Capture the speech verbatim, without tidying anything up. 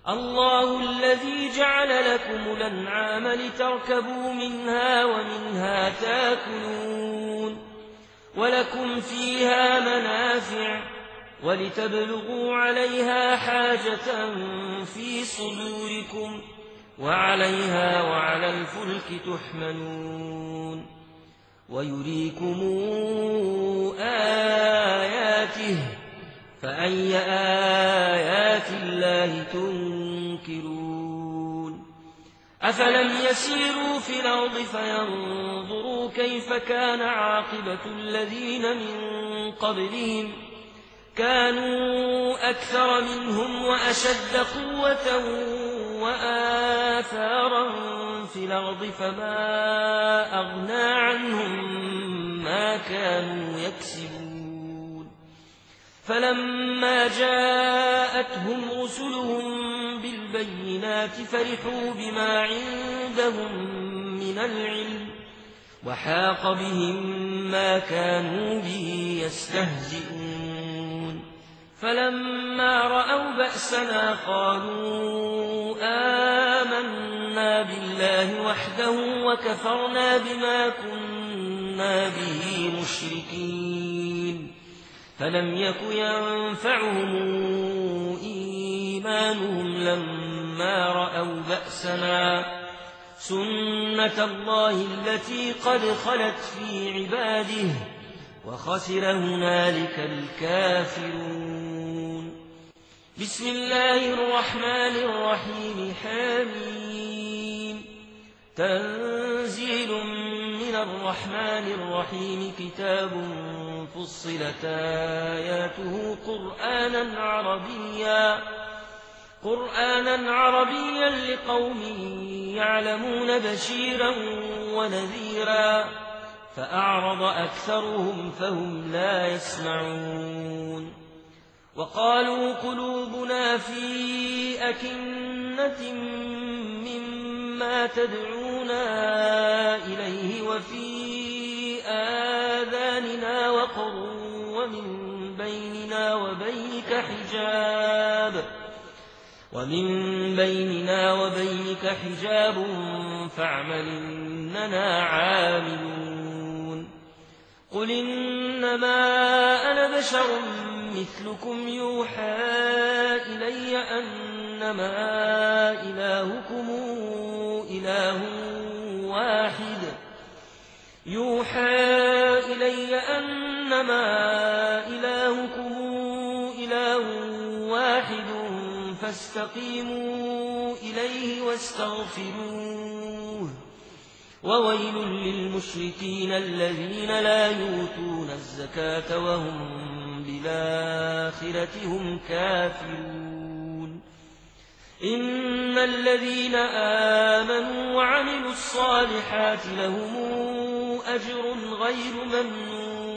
الله الذي جعل لكم الأنعام لتركبوا منها ومنها تاكلون ولكم فيها منافع ولتبلغوا عليها حاجة في صدوركم وعليها وعلى الفلك تحملون ويريكم آياته فأي آيات الله تنكرون أفلم يسيروا في الأرض فينظروا كيف كان عاقبة الذين من قبلهم كانوا أكثر منهم وأشد قوة وآثارا في الأرض فما أغنى عنهم ما كانوا يكسبون فلما جاءتهم رسلهم بالبينات فرحوا بما عندهم من العلم وحاق بهم ما كانوا به يستهزئون فلما رأوا بأسنا قالوا آمنا بالله وحده وكفرنا بما كنا به مشركين فلم يك ينفعهم إيمانهم لما رأوا بأسنا سنة الله التي قد خلت في عباده وخسر هنالك الكافرون بسم الله الرحمن الرحيم حميم تنزيل من الرحمن الرحيم كتاب فصلت آياته قرآنا عربيا قرآنا عربيا لقوم يعلمون بشيرا ونذيرا فأعرض أكثرهم فهم لا يسمعون وقالوا قلوبنا في أكنة مما تدعونا إليه وفي آذاننا وقر ومن بيننا وبينك حجاب ومن بيننا وبينك حجاب فاعمل إننا عاملون قل إنما أنا بشر مثلكم يوحى إلي أنما إلهكم إله واحد يوحى إلي أنما إلهكم إله واحد فاستقيموا إليه واستغفروه وويل للمشركين الذين لا يؤتون الزكاة وهم بالآخرة هم كافرون إن الذين آمنوا وعملوا الصالحات لهم أجر غير ممنون